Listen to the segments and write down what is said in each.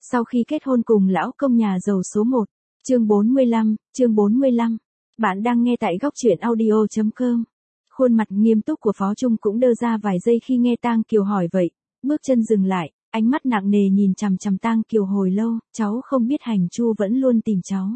Sau khi kết hôn cùng lão công nhà giàu số 1, chương 45, bạn đang nghe tại góc truyện audio.com. Khuôn mặt nghiêm túc của Phó Trung cũng đơ ra vài giây khi nghe Tang Kiều hỏi vậy, bước chân dừng lại, ánh mắt nặng nề nhìn chằm chằm Tang Kiều hồi lâu, cháu không biết Hành Chu vẫn luôn tìm cháu.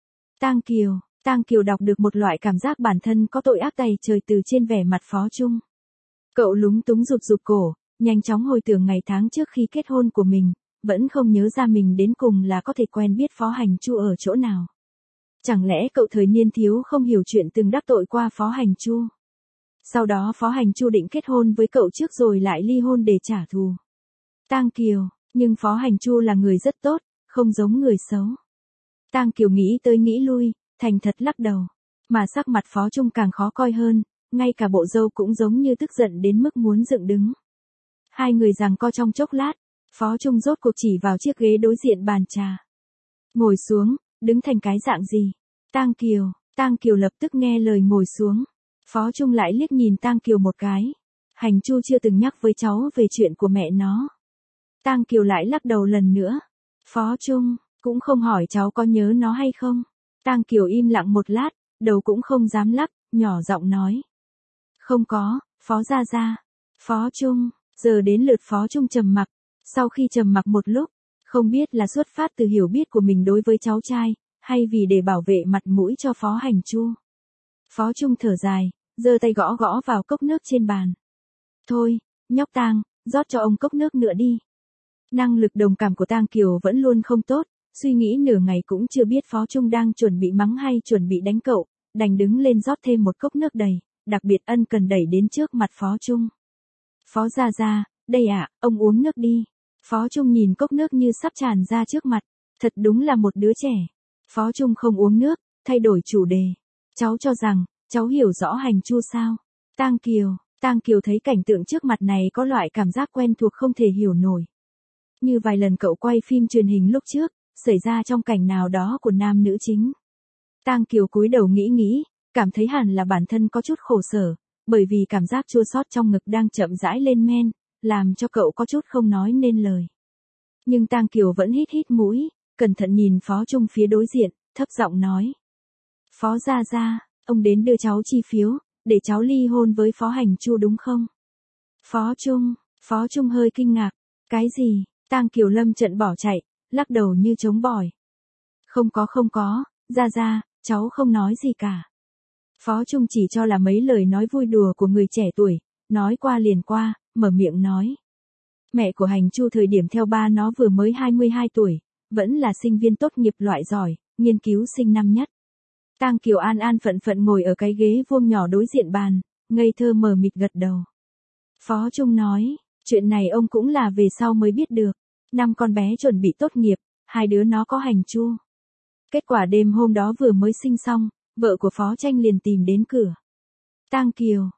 Tang Kiều đọc được một loại cảm giác bản thân có tội ác tày trời từ trên vẻ mặt Phó Trung. Cậu lúng túng rụt cổ, nhanh chóng hồi tưởng ngày tháng trước khi kết hôn của mình, vẫn không nhớ ra mình đến cùng là có thể quen biết Phó Hành Chu ở chỗ nào. Chẳng lẽ cậu thời niên thiếu không hiểu chuyện từng đắc tội qua Phó Hành Chu? Sau đó Phó Hành Chu định kết hôn với cậu trước rồi lại ly hôn để trả thù. Tang Kiều, nhưng Phó Hành Chu là người rất tốt, không giống người xấu. Tang Kiều nghĩ tới nghĩ lui, thành thật lắc đầu. Mà sắc mặt Phó Trung càng khó coi hơn, ngay cả bộ râu cũng giống như tức giận đến mức muốn dựng đứng. Hai người giằng co trong chốc lát, Phó Trung rốt cuộc chỉ vào chiếc ghế đối diện bàn trà. Ngồi xuống, đứng thành cái dạng gì? Tang Kiều lập tức nghe lời ngồi xuống. Phó Trung lại liếc nhìn Tang Kiều một cái. Hành Chu chưa từng nhắc với cháu về chuyện của mẹ nó. Tang Kiều lại lắc đầu lần nữa. Phó Trung, cũng không hỏi cháu có nhớ nó hay không. Tang Kiều im lặng một lát, đầu cũng không dám lắc, nhỏ giọng nói. Không có, Phó gia gia. Phó Trung, giờ đến lượt Phó Trung trầm mặc. Sau khi trầm mặc một lúc, không biết là xuất phát từ hiểu biết của mình đối với cháu trai, hay vì để bảo vệ mặt mũi cho Phó Hành Chu. Phó Trung thở dài, giơ tay gõ gõ vào cốc nước trên bàn. Thôi, nhóc Tang, rót cho ông cốc nước nữa đi. Năng lực đồng cảm của Tang Kiều vẫn luôn không tốt, suy nghĩ nửa ngày cũng chưa biết Phó Trung đang chuẩn bị mắng hay chuẩn bị đánh cậu, đành đứng lên rót thêm một cốc nước đầy, đặc biệt ân cần đẩy đến trước mặt Phó Trung. Phó gia gia, đây ạ, ông uống nước đi. Phó Trung nhìn cốc nước như sắp tràn ra trước mặt, thật đúng là một đứa trẻ. Phó Trung không uống nước, thay đổi chủ đề. Cháu cho rằng, cháu hiểu rõ Hành Chu sao? Tang Kiều thấy cảnh tượng trước mặt này có loại cảm giác quen thuộc không thể hiểu nổi. Như vài lần cậu quay phim truyền hình lúc trước, xảy ra trong cảnh nào đó của nam nữ chính. Tang Kiều cúi đầu nghĩ, cảm thấy hẳn là bản thân có chút khổ sở, bởi vì cảm giác chua xót trong ngực đang chậm rãi lên men, làm cho cậu có chút không nói nên lời. Nhưng Tang Kiều vẫn hít mũi, cẩn thận nhìn Phó Trung phía đối diện, thấp giọng nói. Phó gia gia, ông đến đưa cháu chi phiếu, để cháu ly hôn với Phó Hành Chu đúng không? Phó Trung hơi kinh ngạc. Cái gì? Tang Kiều lâm trận bỏ chạy, lắc đầu như trống bỏi. Không có, gia gia, cháu không nói gì cả. Phó Trung chỉ cho là mấy lời nói vui đùa của người trẻ tuổi, nói qua liền qua, mở miệng nói. Mẹ của Hành Chu thời điểm theo ba nó vừa mới 22 tuổi, vẫn là sinh viên tốt nghiệp loại giỏi, nghiên cứu sinh năm nhất. Tang Kiều an phận ngồi ở cái ghế vuông nhỏ đối diện bàn, ngây thơ mờ mịt gật đầu. Phó Trung nói, chuyện này ông cũng là về sau mới biết được. 5 con bé chuẩn bị tốt nghiệp, 2 đứa nó có Hành Chu. Kết quả đêm hôm đó vừa mới sinh xong, vợ của Phó Tranh liền tìm đến cửa. Tang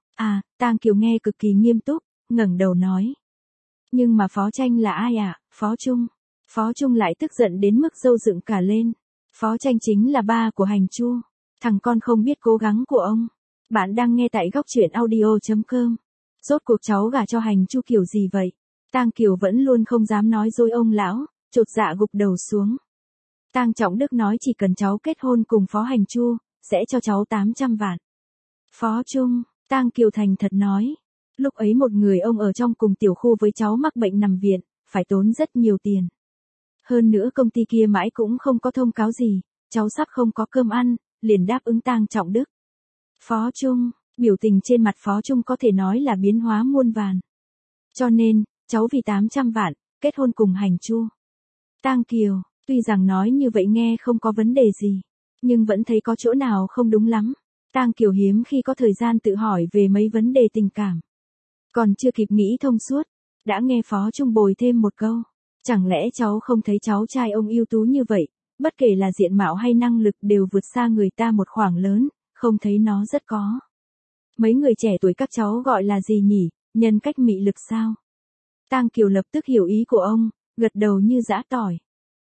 Kiều nghe cực kỳ nghiêm túc, ngẩng đầu nói. Nhưng mà Phó Tranh là ai ạ, Phó Trung? Phó Trung lại tức giận đến mức râu dựng cả lên. Phó Tranh chính là ba của Hành Chu. Thằng con không biết cố gắng của ông. Bạn đang nghe tại góc truyện audio.com. Rốt cuộc cháu gả cho Hành Chu kiểu gì vậy? Tang Kiều vẫn luôn không dám nói dối ông lão, chột dạ gục đầu xuống. Tang Trọng Đức nói chỉ cần cháu kết hôn cùng Phó Hành Chu, sẽ cho cháu 800 vạn. Phó Trung, Tang Kiều thành thật nói. Lúc ấy một người ông ở trong cùng tiểu khu với cháu mắc bệnh nằm viện, phải tốn rất nhiều tiền. Hơn nữa công ty kia mãi cũng không có thông cáo gì, cháu sắp không có cơm ăn, liền đáp ứng Tang Trọng Đức. Phó Trung, biểu tình trên mặt Phó Trung có thể nói là biến hóa muôn vàn. Cho nên, cháu vì 800 vạn, kết hôn cùng Hành Chu. Tang Kiều, tuy rằng nói như vậy nghe không có vấn đề gì, nhưng vẫn thấy có chỗ nào không đúng lắm. Tang Kiều hiếm khi có thời gian tự hỏi về mấy vấn đề tình cảm. Còn chưa kịp nghĩ thông suốt, đã nghe Phó Trung bồi thêm một câu. Chẳng lẽ cháu không thấy cháu trai ông ưu tú như vậy, bất kể là diện mạo hay năng lực đều vượt xa người ta một khoảng lớn, không thấy nó rất có. Mấy người trẻ tuổi các cháu gọi là gì nhỉ, nhân cách mị lực sao? Tang Kiều lập tức hiểu ý của ông, gật đầu như giã tỏi.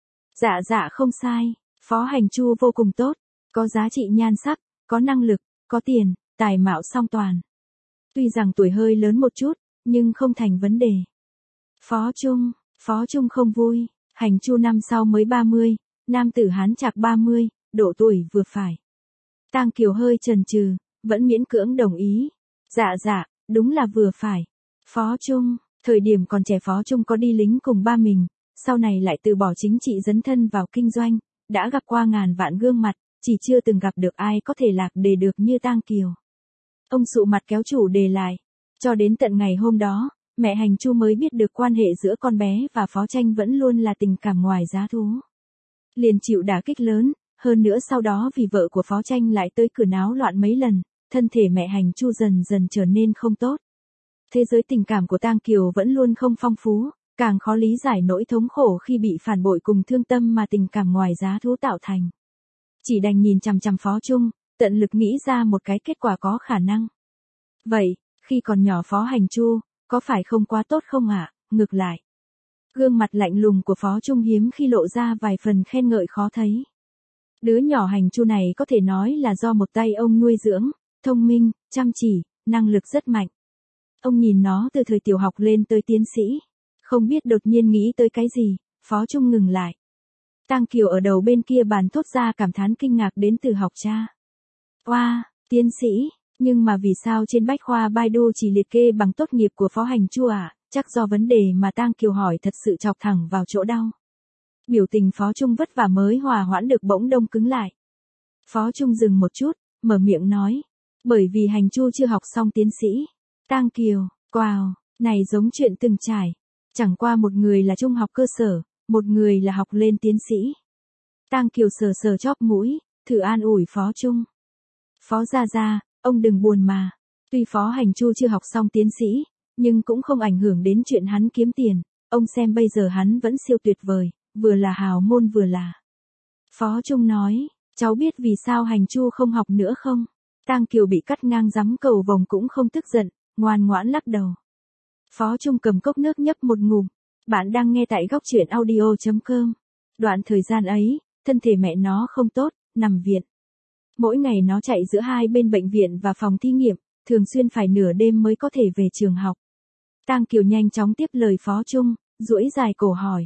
Dạ không sai, Phó Hành Chu vô cùng tốt, có giá trị nhan sắc, có năng lực, có tiền, tài mạo song toàn. Tuy rằng tuổi hơi lớn một chút, nhưng không thành vấn đề. Phó Trung không vui, Hành Chu năm sau mới 30, nam tử Hán chạc 30, độ tuổi vừa phải. Tang Kiều hơi chần chừ, vẫn miễn cưỡng đồng ý. Dạ, đúng là vừa phải. Phó Trung, thời điểm còn trẻ Phó Trung có đi lính cùng ba mình, sau này lại từ bỏ chính trị dấn thân vào kinh doanh, đã gặp qua ngàn vạn gương mặt, chỉ chưa từng gặp được ai có thể lạc đề được như Tang Kiều. Ông sụ mặt kéo chủ đề lại. Cho đến tận ngày hôm đó, mẹ Hành Chu mới biết được quan hệ giữa con bé và Phó Tranh vẫn luôn là tình cảm ngoài giá thú. Liền chịu đả kích lớn, hơn nữa sau đó vì vợ của Phó Tranh lại tới cửa náo loạn mấy lần, thân thể mẹ Hành Chu dần dần trở nên không tốt. Thế giới tình cảm của Tang Kiều vẫn luôn không phong phú, càng khó lý giải nỗi thống khổ khi bị phản bội cùng thương tâm mà tình cảm ngoài giá thú tạo thành. Chỉ đành nhìn chằm chằm Phó Trung, tận lực nghĩ ra một cái kết quả có khả năng. Vậy, khi còn nhỏ Phó Hành Chu, có phải không quá tốt không ạ? Ngược lại, gương mặt lạnh lùng của Phó Trung hiếm khi lộ ra vài phần khen ngợi khó thấy. Đứa nhỏ Hành Chu này có thể nói là do một tay ông nuôi dưỡng, thông minh, chăm chỉ, năng lực rất mạnh. Ông nhìn nó từ thời tiểu học lên tới tiến sĩ. Không biết đột nhiên nghĩ tới cái gì, Phó Trung ngừng lại. Tang Kiều ở đầu bên kia bàn thốt ra cảm thán kinh ngạc đến từ học cha. Oa, tiến sĩ, nhưng mà vì sao trên bách khoa Baidu chỉ liệt kê bằng tốt nghiệp của Phó Hành Chu ạ? Chắc do vấn đề mà Tang Kiều hỏi thật sự chọc thẳng vào chỗ đau. Biểu tình Phó Trung vất vả mới hòa hoãn được bỗng đông cứng lại. Phó Trung dừng một chút, mở miệng nói. Bởi vì Hành Chu chưa học xong tiến sĩ. Tang Kiều, wow, này giống chuyện từng trải. Chẳng qua một người là trung học cơ sở, một người là học lên tiến sĩ. Tang Kiều sờ sờ chóp mũi, thử an ủi Phó Trung. Phó gia, ông đừng buồn mà. Tuy Phó Hành Chu chưa học xong tiến sĩ, nhưng cũng không ảnh hưởng đến chuyện hắn kiếm tiền. Ông xem bây giờ hắn vẫn siêu tuyệt vời, vừa là hào môn vừa là. Phó Trung nói, cháu biết vì sao Hành Chu không học nữa không? Tang Kiều bị cắt ngang giắm cầu vồng cũng không tức giận, ngoan ngoãn lắc đầu. Phó Trung cầm cốc nước nhấp một ngụm. Bạn đang nghe tại góc truyện audio.com. Đoạn thời gian ấy, thân thể mẹ nó không tốt, nằm viện. Mỗi ngày nó chạy giữa hai bên bệnh viện và phòng thí nghiệm, thường xuyên phải nửa đêm mới có thể về trường học. Tang Kiều nhanh chóng tiếp lời Phó Trung, duỗi dài cổ hỏi.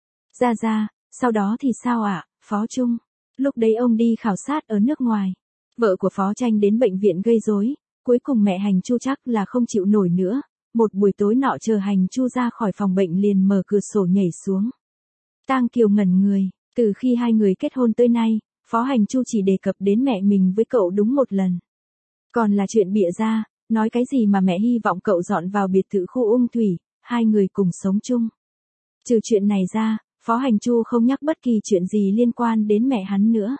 Ra, sau đó thì sao ạ, Phó Trung? Lúc đấy ông đi khảo sát ở nước ngoài. Vợ của Phó Tranh đến bệnh viện gây rối, cuối cùng mẹ Hành Chu chắc là không chịu nổi nữa. Một buổi tối nọ chờ Hành Chu ra khỏi phòng bệnh liền mở cửa sổ nhảy xuống. Tang Kiều ngẩn người, từ khi hai người kết hôn tới nay, Phó Hành Chu chỉ đề cập đến mẹ mình với cậu đúng một lần. Còn là chuyện bịa ra, nói cái gì mà mẹ hy vọng cậu dọn vào biệt thự khu Ung Thủy, hai người cùng sống chung. Trừ chuyện này ra, Phó Hành Chu không nhắc bất kỳ chuyện gì liên quan đến mẹ hắn nữa.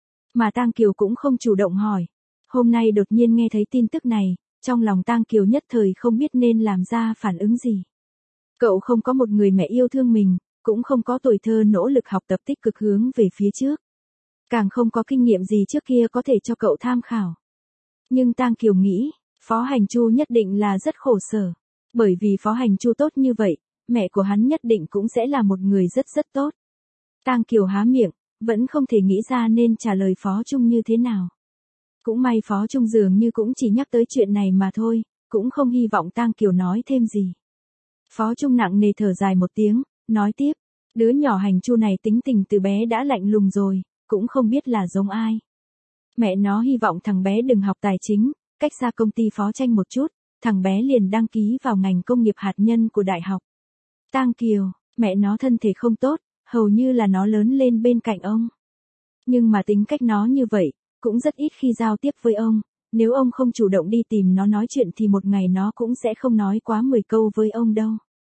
Mà Tang Kiều cũng không chủ động hỏi. Hôm nay đột nhiên nghe thấy tin tức này, trong lòng Tang Kiều nhất thời không biết nên làm ra phản ứng gì. Cậu không có một người mẹ yêu thương mình, cũng không có tuổi thơ nỗ lực học tập tích cực hướng về phía trước. Càng không có kinh nghiệm gì trước kia có thể cho cậu tham khảo. Nhưng Tang Kiều nghĩ, Phó Hành Chu nhất định là rất khổ sở. Bởi vì Phó Hành Chu tốt như vậy, mẹ của hắn nhất định cũng sẽ là một người rất rất tốt. Tang Kiều há miệng, vẫn không thể nghĩ ra nên trả lời Phó Trung như thế nào. Cũng may Phó Trung dường như cũng chỉ nhắc tới chuyện này mà thôi, cũng không hy vọng Tang Kiều nói thêm gì. Phó Trung nặng nề thở dài một tiếng, nói tiếp, đứa nhỏ Hành Chu này tính tình từ bé đã lạnh lùng rồi, cũng không biết là giống ai. Mẹ nó hy vọng thằng bé đừng học tài chính, cách xa công ty Phó Tranh một chút, thằng bé liền đăng ký vào ngành công nghiệp hạt nhân của đại học. Tang Kiều, mẹ nó thân thể không tốt, hầu như là nó lớn lên bên cạnh ông. Nhưng mà tính cách nó như vậy, cũng rất ít khi giao tiếp với ông, nếu ông không chủ động đi tìm nó nói chuyện thì một ngày nó cũng sẽ không nói quá 10 câu với ông đâu.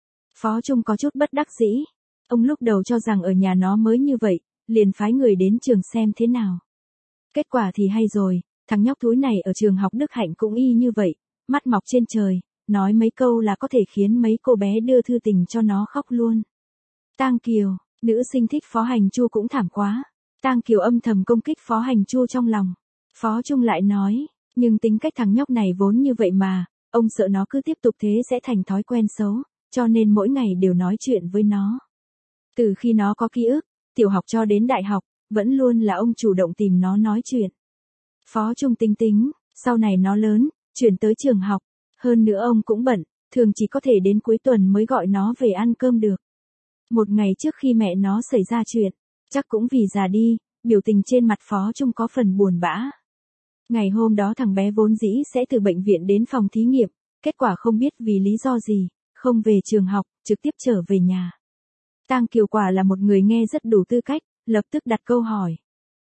Phó Trung có chút bất đắc dĩ, ông lúc đầu cho rằng ở nhà nó mới như vậy, liền phái người đến trường xem thế nào. Kết quả thì hay rồi, thằng nhóc thúi này ở trường học Đức Hạnh cũng y như vậy, mắt mọc trên trời, nói mấy câu là có thể khiến mấy cô bé đưa thư tình cho nó khóc luôn. Tang Kiều, nữ sinh thích Phó Hành Chu cũng thảm quá. Tang Kiều âm thầm công kích Phó Hành Chu trong lòng. Phó Trung lại nói, nhưng tính cách thằng nhóc này vốn như vậy mà, ông sợ nó cứ tiếp tục thế sẽ thành thói quen xấu, cho nên mỗi ngày đều nói chuyện với nó. Từ khi nó có ký ức, tiểu học cho đến đại học, vẫn luôn là ông chủ động tìm nó nói chuyện. Phó Trung tính, sau này nó lớn, chuyển tới trường học, hơn nữa ông cũng bận, thường chỉ có thể đến cuối tuần mới gọi nó về ăn cơm được. Một ngày trước khi mẹ nó xảy ra chuyện, chắc cũng vì già đi, biểu tình trên mặt Phó Trung có phần buồn bã. Ngày hôm đó thằng bé vốn dĩ sẽ từ bệnh viện đến phòng thí nghiệm, kết quả không biết vì lý do gì, không về trường học, trực tiếp trở về nhà. Tang Kiều quả là một người nghe rất đủ tư cách, lập tức đặt câu hỏi.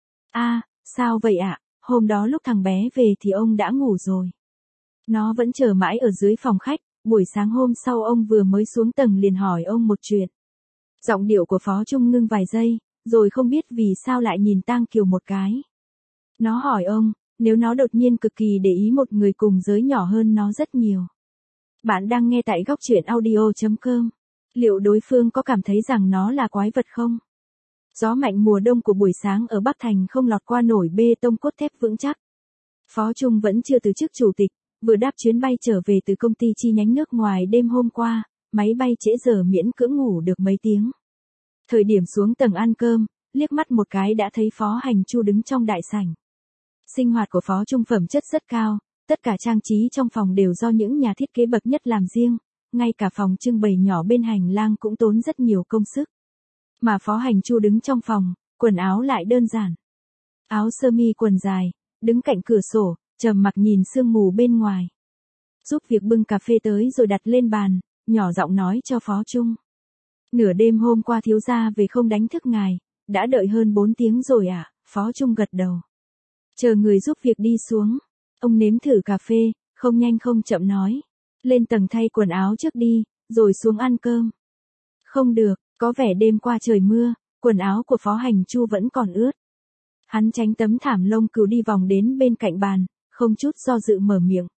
Sao vậy ạ? Hôm đó lúc thằng bé về thì ông đã ngủ rồi. Nó vẫn chờ mãi ở dưới phòng khách, buổi sáng hôm sau ông vừa mới xuống tầng liền hỏi ông một chuyện. Giọng điệu của Phó Trung ngưng vài giây, rồi không biết vì sao lại nhìn Tang Kiều một cái. Nó hỏi ông, nếu nó đột nhiên cực kỳ để ý một người cùng giới nhỏ hơn nó rất nhiều. Bạn đang nghe tại góc truyện audio.com. Liệu đối phương có cảm thấy rằng nó là quái vật không? Gió mạnh mùa đông của buổi sáng ở Bắc Thành không lọt qua nổi bê tông cốt thép vững chắc. Phó Trung vẫn chưa từ chức chủ tịch, vừa đáp chuyến bay trở về từ công ty chi nhánh nước ngoài đêm hôm qua, máy bay trễ giờ miễn cưỡng ngủ được mấy tiếng. Thời điểm xuống tầng ăn cơm, liếc mắt một cái đã thấy Phó Hành Chu đứng trong đại sảnh. Sinh hoạt của Phó Trung phẩm chất rất cao, tất cả trang trí trong phòng đều do những nhà thiết kế bậc nhất làm riêng, ngay cả phòng trưng bày nhỏ bên hành lang cũng tốn rất nhiều công sức. Mà Phó Hành Chu đứng trong phòng, quần áo lại đơn giản. Áo sơ mi quần dài, đứng cạnh cửa sổ, trầm mặc nhìn sương mù bên ngoài. Giúp việc bưng cà phê tới rồi đặt lên bàn, nhỏ giọng nói cho Phó Trung. Nửa đêm hôm qua thiếu gia về không đánh thức ngài, đã đợi hơn 4 tiếng rồi ạ, Phó Trung gật đầu. Chờ người giúp việc đi xuống, ông nếm thử cà phê, không nhanh không chậm nói. Lên tầng thay quần áo trước đi, rồi xuống ăn cơm. Không được, có vẻ đêm qua trời mưa, quần áo của Phó Hành Chu vẫn còn ướt. Hắn tránh tấm thảm lông cừu đi vòng đến bên cạnh bàn, không chút do dự mở miệng.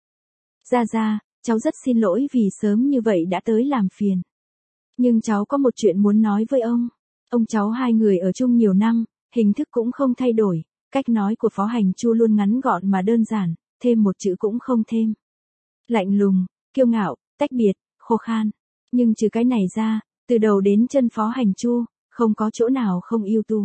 Ra, cháu rất xin lỗi vì sớm như vậy đã tới làm phiền. Nhưng cháu có một chuyện muốn nói với ông. Ông cháu hai người ở chung nhiều năm, hình thức cũng không thay đổi, cách nói của Phó Hành Chu luôn ngắn gọn mà đơn giản, thêm một chữ cũng không thêm. Lạnh lùng, kiêu ngạo, tách biệt, khô khan. Nhưng trừ cái này ra, từ đầu đến chân Phó Hành Chu, không có chỗ nào không ưu tú.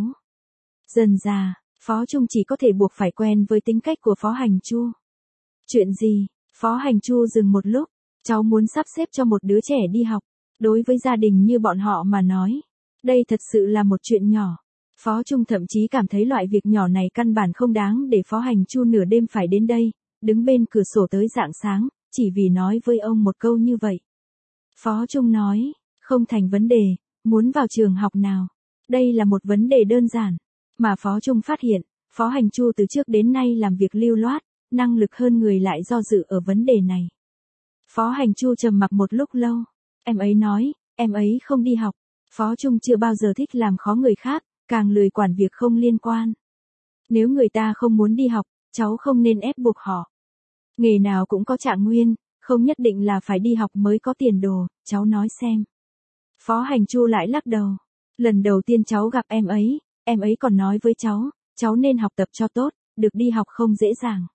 Dần dà, Phó Trung chỉ có thể buộc phải quen với tính cách của Phó Hành Chu. Chuyện gì? Phó Hành Chu dừng một lúc, cháu muốn sắp xếp cho một đứa trẻ đi học. Đối với gia đình như bọn họ mà nói, đây thật sự là một chuyện nhỏ. Phó Trung thậm chí cảm thấy loại việc nhỏ này căn bản không đáng để Phó Hành Chu nửa đêm phải đến đây, đứng bên cửa sổ tới rạng sáng, chỉ vì nói với ông một câu như vậy. Phó Trung nói, không thành vấn đề, muốn vào trường học nào. Đây là một vấn đề đơn giản, mà Phó Trung phát hiện, Phó Hành Chu từ trước đến nay làm việc lưu loát, năng lực hơn người lại do dự ở vấn đề này. Phó Hành Chu trầm mặc một lúc lâu, em ấy nói, em ấy không đi học. Phó Trung chưa bao giờ thích làm khó người khác, càng lười quản việc không liên quan. Nếu người ta không muốn đi học, cháu không nên ép buộc họ. Nghề nào cũng có trạng nguyên, không nhất định là phải đi học mới có tiền đồ, cháu nói xem. Phó Hành Chu lại lắc đầu. Lần đầu tiên cháu gặp em ấy còn nói với cháu nên học tập cho tốt, được đi học không dễ dàng.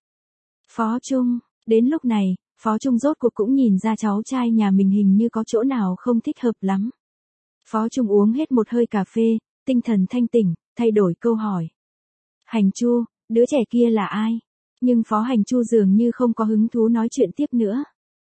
Phó Trung, đến lúc này, Phó Trung rốt cuộc cũng nhìn ra cháu trai nhà mình hình như có chỗ nào không thích hợp lắm. Phó Trung uống hết một hơi cà phê, tinh thần thanh tỉnh, thay đổi câu hỏi. Hành Chu, đứa trẻ kia là ai? Nhưng Phó Hành Chu dường như không có hứng thú nói chuyện tiếp nữa.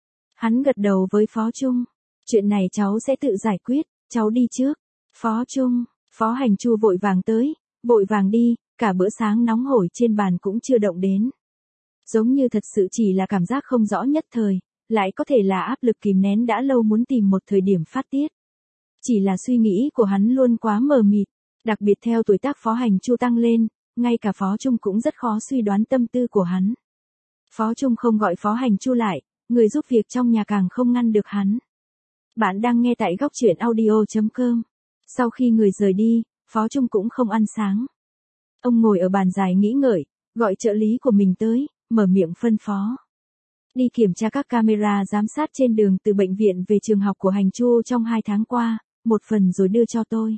Hắn gật đầu với Phó Trung. Chuyện này cháu sẽ tự giải quyết, cháu đi trước. Phó Trung, Phó Hành Chu vội vàng tới, vội vàng đi, cả bữa sáng nóng hổi trên bàn cũng chưa động đến. Giống như thật sự chỉ là cảm giác không rõ nhất thời, lại có thể là áp lực kìm nén đã lâu muốn tìm một thời điểm phát tiết. Chỉ là suy nghĩ của hắn luôn quá mờ mịt, đặc biệt theo tuổi tác Phó Hành Chu tăng lên, ngay cả Phó Trung cũng rất khó suy đoán tâm tư của hắn. Phó Trung không gọi Phó Hành Chu lại, người giúp việc trong nhà càng không ngăn được hắn. Bạn đang nghe tại góc truyện audio.com. Sau khi người rời đi, Phó Trung cũng không ăn sáng. Ông ngồi ở bàn dài nghĩ ngợi, gọi trợ lý của mình tới, mở miệng phân phó. Đi kiểm tra các camera giám sát trên đường từ bệnh viện về trường học của Hành Chu trong 2 tháng qua, một phần rồi đưa cho tôi.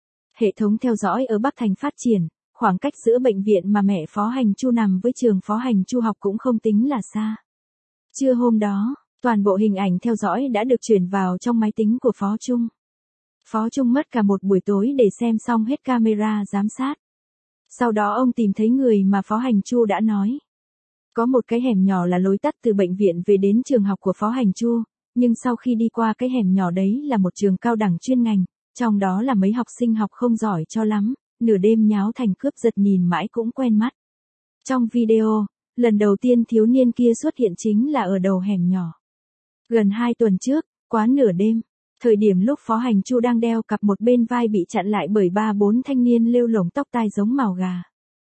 Hệ thống theo dõi ở Bắc Thành phát triển, khoảng cách giữa bệnh viện mà mẹ Phó Hành Chu nằm với trường Phó Hành Chu học cũng không tính là xa. Trưa hôm đó, toàn bộ hình ảnh theo dõi đã được chuyển vào trong máy tính của Phó Trung. Phó Trung mất cả một buổi tối để xem xong hết camera giám sát. Sau đó ông tìm thấy người mà Phó Hành Chu đã nói. Có một cái hẻm nhỏ là lối tắt từ bệnh viện về đến trường học của Phó Hành Chu, nhưng sau khi đi qua cái hẻm nhỏ đấy là một trường cao đẳng chuyên ngành, Trong đó là mấy học sinh học không giỏi cho lắm, nửa đêm nháo thành cướp giật nhìn mãi cũng quen mắt. Trong video, lần đầu tiên thiếu niên kia xuất hiện chính là ở đầu hẻm nhỏ. Gần 2 tuần trước, quá nửa đêm, thời điểm lúc Phó Hành Chu đang đeo cặp một bên vai bị chặn lại bởi 3-4 thanh niên lêu lổng tóc tai giống màu gà.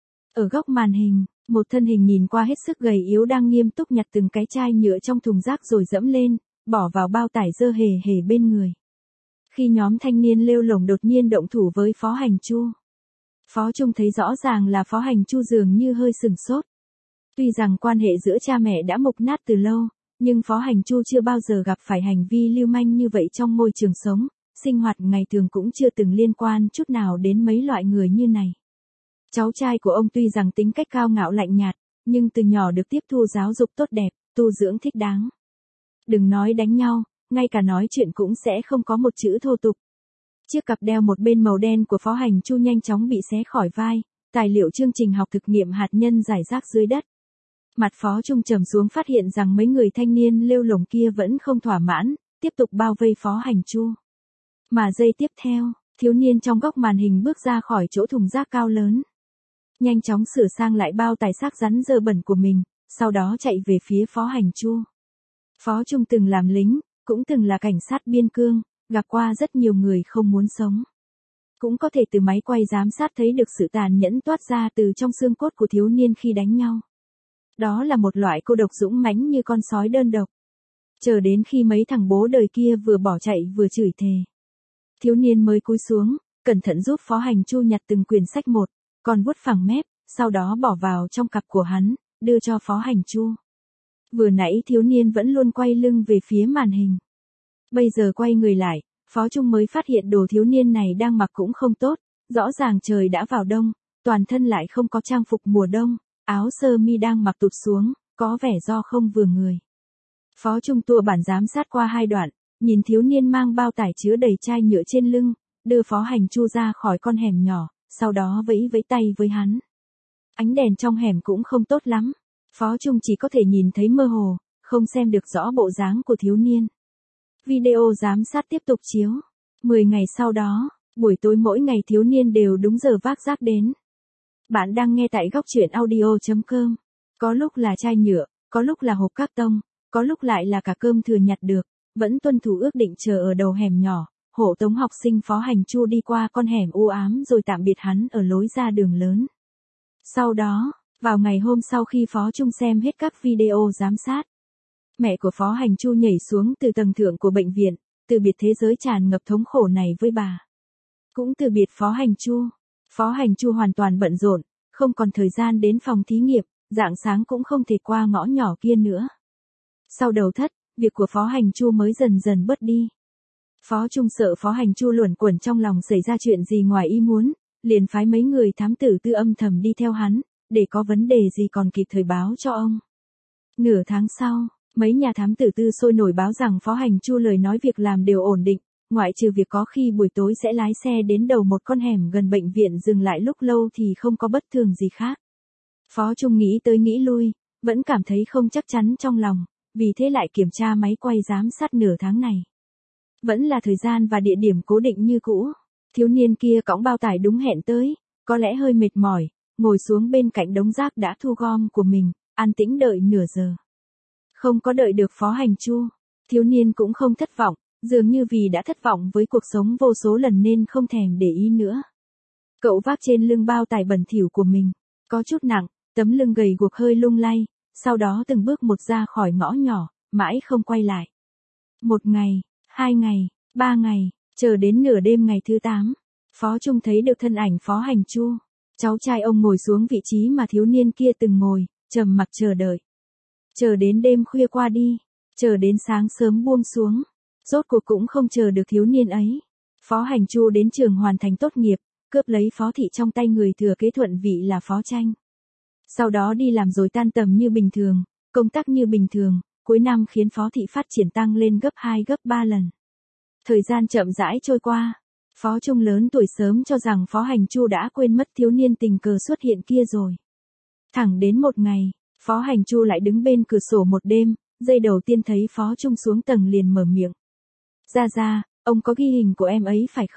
Ở góc màn hình, một thân hình nhìn qua hết sức gầy yếu đang nghiêm túc nhặt từng cái chai nhựa trong thùng rác rồi dẫm lên, bỏ vào bao tải dơ hề hề bên người. Khi nhóm thanh niên lêu lổng đột nhiên động thủ với Phó Hành Chu, Phó Trung thấy rõ ràng là Phó Hành Chu dường như hơi sừng sốt. Tuy rằng quan hệ giữa cha mẹ đã mục nát từ lâu, nhưng Phó Hành Chu chưa bao giờ gặp phải hành vi lưu manh như vậy trong môi trường sống, sinh hoạt ngày thường cũng chưa từng liên quan chút nào đến mấy loại người như này. Cháu trai của ông tuy rằng tính cách cao ngạo lạnh nhạt, nhưng từ nhỏ được tiếp thu giáo dục tốt đẹp, tu dưỡng thích đáng. Đừng nói đánh nhau, ngay cả nói chuyện cũng sẽ không có một chữ thô tục. Chiếc cặp đeo một bên màu đen của Phó Hành Chu nhanh chóng bị xé khỏi vai, tài liệu chương trình học thực nghiệm hạt nhân rải rác dưới đất. Mặt Phó Trung trầm xuống phát hiện rằng mấy người thanh niên lêu lổng kia vẫn không thỏa mãn, tiếp tục bao vây Phó Hành Chu. Mà giây tiếp theo, thiếu niên trong góc màn hình bước ra khỏi chỗ thùng rác cao lớn. Nhanh chóng sửa sang lại bao tài xác rắn dơ bẩn của mình, sau đó chạy về phía Phó Hành Chu. Phó Trung từng làm lính, cũng từng là cảnh sát biên cương, gặp qua rất nhiều người không muốn sống. Cũng có thể từ máy quay giám sát thấy được sự tàn nhẫn toát ra từ trong xương cốt của thiếu niên khi đánh nhau. Đó là một loại cô độc dũng mãnh như con sói đơn độc. Chờ đến khi mấy thằng bố đời kia vừa bỏ chạy vừa chửi thề. Thiếu niên mới cúi xuống, cẩn thận giúp Phó Hành Chu nhặt từng quyển sách một, còn vuốt phẳng mép, sau đó bỏ vào trong cặp của hắn, đưa cho Phó Hành Chu. Vừa nãy thiếu niên vẫn luôn quay lưng về phía màn hình. Bây giờ quay người lại, Phó Trung mới phát hiện đồ thiếu niên này đang mặc cũng không tốt, rõ ràng trời đã vào đông, toàn thân lại không có trang phục mùa đông, áo sơ mi đang mặc tụt xuống, có vẻ do không vừa người. Phó Trung tua bản giám sát qua 2 đoạn, nhìn thiếu niên mang bao tải chứa đầy chai nhựa trên lưng, đưa Phó Hành Chu ra khỏi con hẻm nhỏ, sau đó vẫy vẫy tay với hắn. Ánh đèn trong hẻm cũng không tốt lắm, Phó Trung chỉ có thể nhìn thấy mơ hồ, không xem được rõ bộ dáng của thiếu niên. Video giám sát tiếp tục chiếu. 10 ngày sau đó, buổi tối mỗi ngày thiếu niên đều đúng giờ vác rác đến. Bạn đang nghe tại góc truyện audio.com. Có lúc là chai nhựa, có lúc là hộp các tông, có lúc lại là cả cơm thừa nhặt được, vẫn tuân thủ ước định chờ ở đầu hẻm nhỏ, hộ tống học sinh Phó Hành Chu đi qua con hẻm u ám rồi tạm biệt hắn ở lối ra đường lớn. Sau đó, vào ngày hôm sau khi Phó Trung xem hết các video giám sát, mẹ của Phó Hành Chu nhảy xuống từ tầng thượng của bệnh viện, từ biệt thế giới tràn ngập thống khổ này với bà. Cũng từ biệt Phó Hành Chu. Phó Hành Chu hoàn toàn bận rộn, không còn thời gian đến phòng thí nghiệm, rạng sáng cũng không thể qua ngõ nhỏ kia nữa. Sau đầu thất, việc của Phó Hành Chu mới dần dần bớt đi. Phó Trung sợ Phó Hành Chu luẩn quẩn trong lòng xảy ra chuyện gì ngoài ý muốn, liền phái mấy người thám tử tư âm thầm đi theo hắn, để có vấn đề gì còn kịp thời báo cho ông. Nửa tháng sau, mấy nhà thám tử tư sôi nổi báo rằng Phó Hành Chu lời nói việc làm đều ổn định, ngoại trừ việc có khi buổi tối sẽ lái xe đến đầu một con hẻm gần bệnh viện dừng lại lúc lâu thì không có bất thường gì khác. Phó Trung nghĩ tới nghĩ lui, vẫn cảm thấy không chắc chắn trong lòng, vì thế lại kiểm tra máy quay giám sát nửa tháng này. Vẫn là thời gian và địa điểm cố định như cũ. Thiếu niên kia cõng bao tải đúng hẹn tới, có lẽ hơi mệt mỏi, ngồi xuống bên cạnh đống rác đã thu gom của mình, an tĩnh đợi nửa giờ. Không có đợi được Phó Hành Chu, thiếu niên cũng không thất vọng, dường như vì đã thất vọng với cuộc sống vô số lần nên không thèm để ý nữa. Cậu vác trên lưng bao tải bẩn thỉu của mình, có chút nặng, tấm lưng gầy guộc hơi lung lay, sau đó từng bước một ra khỏi ngõ nhỏ, mãi không quay lại. 1 ngày, 2 ngày, 3 ngày, chờ đến nửa đêm ngày thứ 8, Phó Trung thấy được thân ảnh Phó Hành Chu. Cháu trai ông ngồi xuống vị trí mà thiếu niên kia từng ngồi, trầm mặc chờ đợi. Chờ đến đêm khuya qua đi, chờ đến sáng sớm buông xuống, rốt cuộc cũng không chờ được thiếu niên ấy. Phó Hành Chu đến trường hoàn thành tốt nghiệp, cướp lấy phó thị trong tay người thừa kế thuận vị là Phó Tranh. Sau đó đi làm rồi tan tầm như bình thường, công tác như bình thường, cuối năm khiến phó thị phát triển tăng lên gấp 2 gấp 3 lần. Thời gian chậm rãi trôi qua, Phó Trung lớn tuổi sớm cho rằng Phó Hành Chu đã quên mất thiếu niên tình cờ xuất hiện kia rồi. Thẳng đến một ngày, Phó Hành Chu lại đứng bên cửa sổ một đêm, giây đầu tiên thấy Phó Trung xuống tầng liền mở miệng. Ra, ông có ghi hình của em ấy phải không,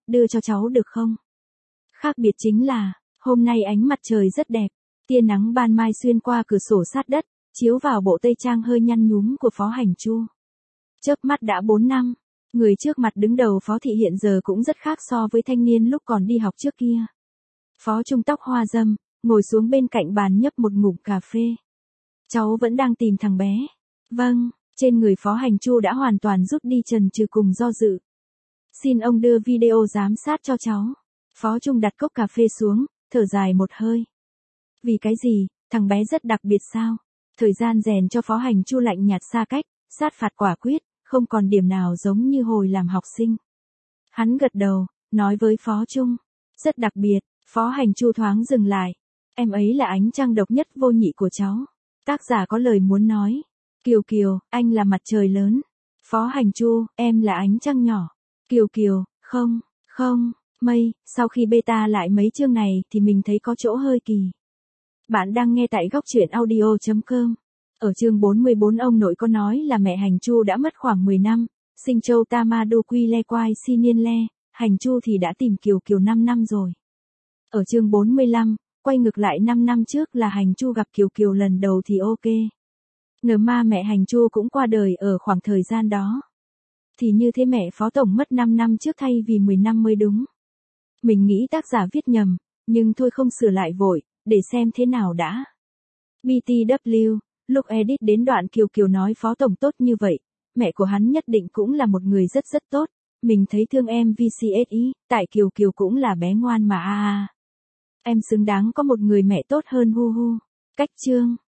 đưa cho cháu được không? Khác biệt chính là, hôm nay ánh mặt trời rất đẹp, tia nắng ban mai xuyên qua cửa sổ sát đất, chiếu vào bộ tây trang hơi nhăn nhúm của Phó Hành Chu. Chớp mắt đã 4 năm, người trước mặt đứng đầu Phó thị hiện giờ cũng rất khác so với thanh niên lúc còn đi học trước kia. Phó Trung tóc hoa râm, ngồi xuống bên cạnh bàn nhấp một ngụm cà phê. Cháu vẫn đang tìm thằng bé. Vâng, trên người Phó Hành Chu đã hoàn toàn rút đi chần chừ cùng do dự. Xin ông đưa video giám sát cho cháu. Phó Trung đặt cốc cà phê xuống, thở dài một hơi. Vì cái gì, thằng bé rất đặc biệt sao? Thời gian rèn cho Phó Hành Chu lạnh nhạt xa cách, sát phạt quả quyết, không còn điểm nào giống như hồi làm học sinh. Hắn gật đầu, nói với Phó Trung. Rất đặc biệt, Phó Hành Chu thoáng dừng lại. Em ấy là ánh trăng độc nhất vô nhị của cháu. Tác giả có lời muốn nói. Kiều Kiều, anh là mặt trời lớn. Phó Hành Chu, em là ánh trăng nhỏ. Kiều Kiều, không, mây, sau khi beta lại mấy chương này thì mình thấy có chỗ hơi kỳ. Bạn đang nghe tại góc truyện audio.com. Ở chương 44 ông nội có nói là mẹ Hành Chu đã mất khoảng 10 năm, sinh châu Tamadu Quy Le Quai Si Niên Le, Hành Chu thì đã tìm Kiều Kiều 5 năm rồi. Ở chương 45, quay ngược lại 5 năm trước là Hành Chu gặp Kiều Kiều lần đầu thì ok. Ma mẹ Hành Chu cũng qua đời ở khoảng thời gian đó. Thì như thế mẹ Phó Tổng mất 5 năm trước thay vì 10 năm mới đúng. Mình nghĩ tác giả viết nhầm, nhưng thôi không sửa lại vội, để xem thế nào đã. BTW, lúc edit đến đoạn Kiều Kiều nói Phó Tổng tốt như vậy, mẹ của hắn nhất định cũng là một người rất rất tốt. Mình thấy thương em VCSI, tại Kiều Kiều cũng là bé ngoan mà Em xứng đáng có một người mẹ tốt hơn hu hu. Cách chương